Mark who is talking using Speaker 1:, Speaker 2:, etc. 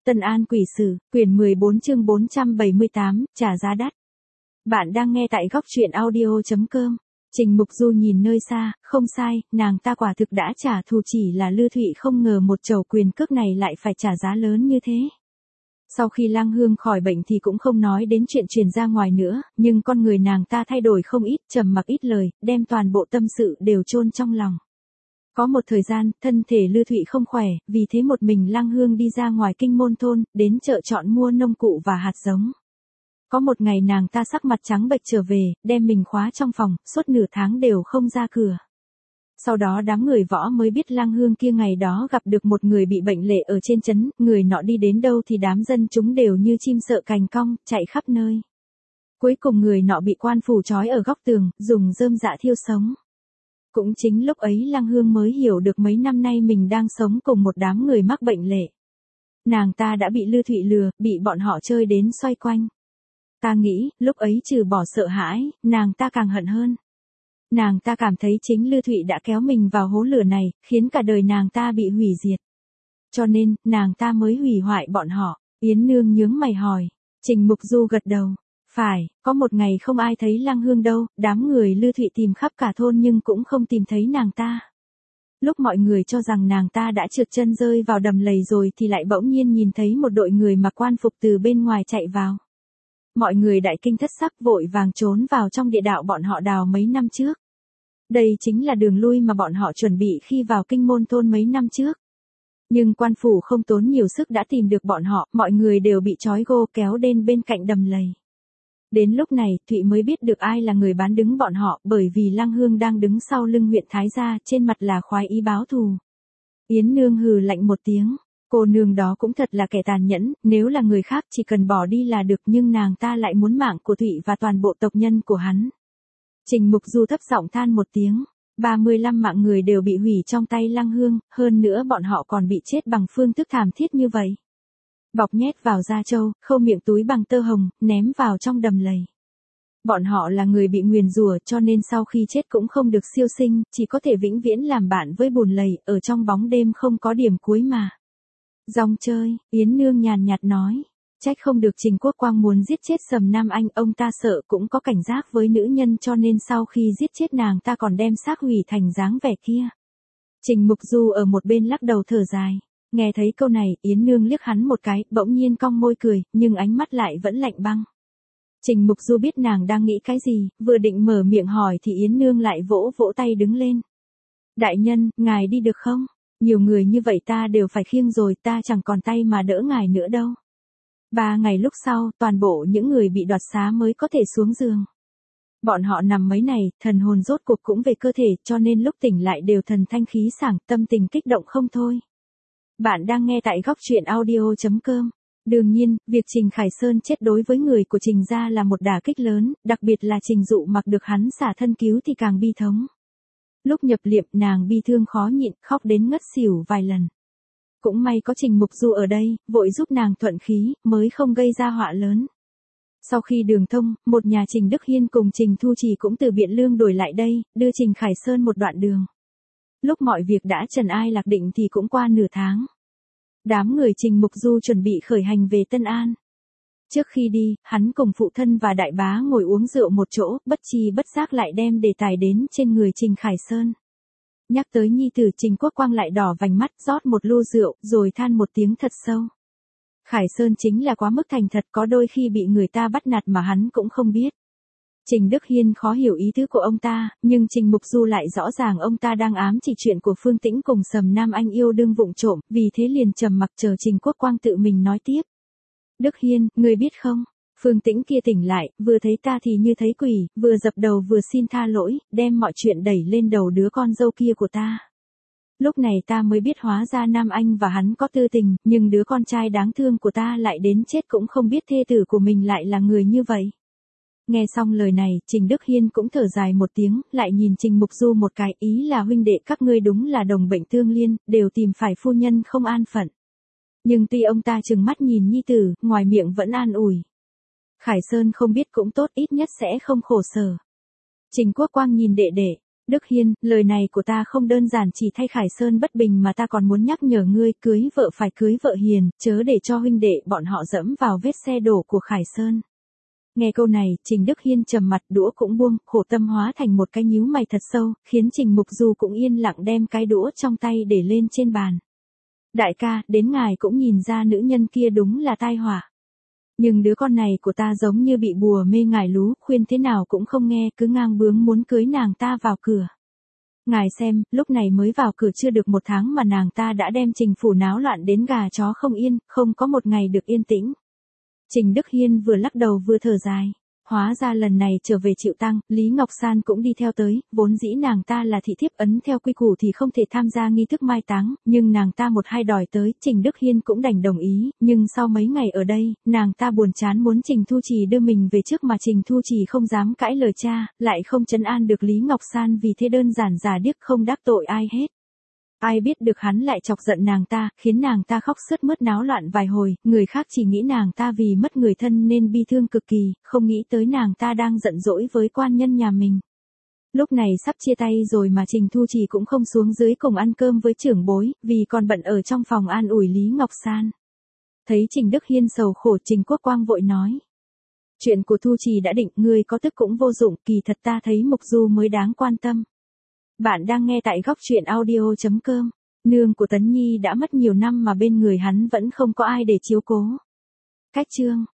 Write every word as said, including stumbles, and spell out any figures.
Speaker 1: Tân An Quỷ Sử, quyển mười bốn chương bốn trăm bảy mươi tám, trả giá đắt. Bạn đang nghe tại góc truyện audio chấm com. Trình Mục Du nhìn nơi xa, không sai, nàng ta quả thực đã trả thù, chỉ là Lư Thụy không ngờ một chầu quyền cước này lại phải trả giá lớn như thế. Sau khi Lang Hương khỏi bệnh thì cũng không nói đến chuyện truyền ra ngoài nữa, nhưng con người nàng ta thay đổi không ít, trầm mặc ít lời, đem toàn bộ tâm sự đều chôn trong lòng. Có một thời gian, thân thể Lư Thụy không khỏe, vì thế một mình Lang Hương đi ra ngoài kinh môn thôn, đến chợ chọn mua nông cụ và hạt giống. Có một ngày nàng ta sắc mặt trắng bệch trở về, đem mình khóa trong phòng, suốt nửa tháng đều không ra cửa. Sau đó đám người võ mới biết Lang Hương kia ngày đó gặp được một người bị bệnh lệ ở trên trấn, người nọ đi đến đâu thì đám dân chúng đều như chim sợ cành cong, chạy khắp nơi. Cuối cùng người nọ bị quan phủ trói ở góc tường, dùng rơm rạ thiêu sống. Cũng chính lúc ấy Lang Hương mới hiểu được mấy năm nay mình đang sống cùng một đám người mắc bệnh lệ. Nàng ta đã bị Lư Thụy lừa, bị bọn họ chơi đến xoay quanh. Ta nghĩ, lúc ấy trừ bỏ sợ hãi, nàng ta càng hận hơn. Nàng ta cảm thấy chính Lư Thụy đã kéo mình vào hố lửa này, khiến cả đời nàng ta bị hủy diệt. Cho nên, nàng ta mới hủy hoại bọn họ. Yến Nương nhướng mày hỏi. Trình Mục Du gật đầu. Phải, có một ngày không ai thấy Lang Hương đâu, đám người Lư Thụy tìm khắp cả thôn nhưng cũng không tìm thấy nàng ta. Lúc mọi người cho rằng nàng ta đã trượt chân rơi vào đầm lầy rồi thì lại bỗng nhiên nhìn thấy một đội người mặc quan phục từ bên ngoài chạy vào. Mọi người đại kinh thất sắc vội vàng trốn vào trong địa đạo bọn họ đào mấy năm trước. Đây chính là đường lui mà bọn họ chuẩn bị khi vào kinh môn thôn mấy năm trước. Nhưng quan phủ không tốn nhiều sức đã tìm được bọn họ, mọi người đều bị trói gô kéo đến bên cạnh đầm lầy. Đến lúc này, Thụy mới biết được ai là người bán đứng bọn họ, bởi vì Lang Hương đang đứng sau lưng huyện Thái gia, trên mặt là khoái ý báo thù. Yến Nương hừ lạnh một tiếng, cô nương đó cũng thật là kẻ tàn nhẫn, nếu là người khác chỉ cần bỏ đi là được, nhưng nàng ta lại muốn mạng của Thụy và toàn bộ tộc nhân của hắn. Trình Mục Du thấp giọng than một tiếng, ba mươi lăm mạng người đều bị hủy trong tay Lang Hương, hơn nữa bọn họ còn bị chết bằng phương thức thảm thiết như vậy. Bọc nhét vào da trâu, khâu miệng túi bằng tơ hồng, ném vào trong đầm lầy. Bọn họ là người bị nguyền rủa cho nên sau khi chết cũng không được siêu sinh, chỉ có thể vĩnh viễn làm bạn với bùn lầy, ở trong bóng đêm không có điểm cuối mà. Rong chơi, Yến Nương nhàn nhạt nói, trách không được Trình Quốc Quang muốn giết chết Sầm Nam Anh, ông ta sợ cũng có cảnh giác với nữ nhân cho nên sau khi giết chết nàng ta còn đem xác hủy thành dáng vẻ kia. Trình Mục Du ở một bên lắc đầu thở dài. Nghe thấy câu này, Yến Nương liếc hắn một cái, bỗng nhiên cong môi cười, nhưng ánh mắt lại vẫn lạnh băng. Trình Mục Du biết nàng đang nghĩ cái gì, vừa định mở miệng hỏi thì Yến Nương lại vỗ vỗ tay đứng lên. Đại nhân, ngài đi được không? Nhiều người như vậy ta đều phải khiêng rồi, ta chẳng còn tay mà đỡ ngài nữa đâu. Ba ngày lúc sau, toàn bộ những người bị đoạt xá mới có thể xuống giường. Bọn họ nằm mấy ngày, thần hồn rốt cuộc cũng về cơ thể, cho nên lúc tỉnh lại đều thần thanh khí sảng, tâm tình kích động không thôi. Bạn đang nghe tại góc truyện audio chấm com. Đương nhiên, việc Trình Khải Sơn chết đối với người của Trình gia là một đả kích lớn, đặc biệt là Trình Dụ mặc được hắn xả thân cứu thì càng bi thống. Lúc nhập liệm nàng bi thương khó nhịn, khóc đến ngất xỉu vài lần. Cũng may có Trình Mục Du ở đây, vội giúp nàng thuận khí, mới không gây ra họa lớn. Sau khi đường thông, một nhà Trình Đức Hiên cùng Trình Thu Trì cũng từ Biện Lương đổi lại đây, đưa Trình Khải Sơn một đoạn đường. Lúc mọi việc đã trần ai lạc định thì cũng qua nửa tháng. Đám người Trình Mục Du chuẩn bị khởi hành về Tân An. Trước khi đi, hắn cùng phụ thân và đại bá ngồi uống rượu một chỗ, bất chi bất giác lại đem đề tài đến trên người Trình Khải Sơn. Nhắc tới nhi tử Trình Quốc Quang lại đỏ vành mắt, rót một lu rượu, rồi than một tiếng thật sâu. Khải Sơn chính là quá mức thành thật, có đôi khi bị người ta bắt nạt mà hắn cũng không biết. Trình Đức Hiên khó hiểu ý tứ của ông ta, nhưng Trình Mục Du lại rõ ràng ông ta đang ám chỉ chuyện của Phương Tĩnh cùng Sầm Nam Anh yêu đương vụng trộm, vì thế liền trầm mặc chờ Trình Quốc Quang tự mình nói tiếp. Đức Hiên, ngươi biết không, Phương Tĩnh kia tỉnh lại, vừa thấy ta thì như thấy quỷ, vừa dập đầu vừa xin tha lỗi, đem mọi chuyện đẩy lên đầu đứa con dâu kia của ta. Lúc này ta mới biết hóa ra Nam Anh và hắn có tư tình, nhưng đứa con trai đáng thương của ta lại đến chết cũng không biết thê tử của mình lại là người như vậy. Nghe xong lời này, Trình Đức Hiên cũng thở dài một tiếng, lại nhìn Trình Mục Du một cái, ý là huynh đệ các ngươi đúng là đồng bệnh tương liên, đều tìm phải phu nhân không an phận. Nhưng tuy ông ta trừng mắt nhìn nhi tử, ngoài miệng vẫn an ủi. Khải Sơn không biết cũng tốt, ít nhất sẽ không khổ sở. Trình Quốc Quang nhìn đệ đệ, Đức Hiên, lời này của ta không đơn giản chỉ thay Khải Sơn bất bình mà ta còn muốn nhắc nhở ngươi cưới vợ phải cưới vợ hiền, chớ để cho huynh đệ bọn họ dẫm vào vết xe đổ của Khải Sơn. Nghe câu này, Trình Đức Hiên trầm mặt, đũa cũng buông, khổ tâm hóa thành một cái nhíu mày thật sâu, khiến Trình Mục Du cũng yên lặng đem cái đũa trong tay để lên trên bàn. Đại ca, đến ngài cũng nhìn ra nữ nhân kia đúng là tai họa. Nhưng đứa con này của ta giống như bị bùa mê ngải lú, khuyên thế nào cũng không nghe, cứ ngang bướng muốn cưới nàng ta vào cửa. Ngài xem, lúc này mới vào cửa chưa được một tháng mà nàng ta đã đem Trình phủ náo loạn đến gà chó không yên, không có một ngày được yên tĩnh. Trình Đức Hiên vừa lắc đầu vừa thở dài. Hóa ra lần này trở về chịu tang, Lý Ngọc San cũng đi theo tới, vốn dĩ nàng ta là thị thiếp ấn theo quy củ thì không thể tham gia nghi thức mai táng, nhưng nàng ta một hai đòi tới, Trình Đức Hiên cũng đành đồng ý, nhưng sau mấy ngày ở đây, nàng ta buồn chán muốn Trình Thu Trì đưa mình về trước mà Trình Thu Trì không dám cãi lời cha, lại không trấn an được Lý Ngọc San vì thế đơn giản giả điếc không đắc tội ai hết. Ai biết được hắn lại chọc giận nàng ta, khiến nàng ta khóc sướt mướt náo loạn vài hồi, người khác chỉ nghĩ nàng ta vì mất người thân nên bi thương cực kỳ, không nghĩ tới nàng ta đang giận dỗi với quan nhân nhà mình. Lúc này sắp chia tay rồi mà Trình Thu Trì cũng không xuống dưới cùng ăn cơm với trưởng bối, vì còn bận ở trong phòng an ủi Lý Ngọc San. Thấy Trình Đức Hiên sầu khổ, Trình Quốc Quang vội nói. Chuyện của Thu Trì đã định, ngươi có tức cũng vô dụng, kỳ thật ta thấy Mục Du mới đáng quan tâm. Bạn đang nghe tại góc truyện audio chấm com. Nương của Tấn Nhi đã mất nhiều năm mà bên người hắn vẫn không có ai để chiếu cố. Cách chương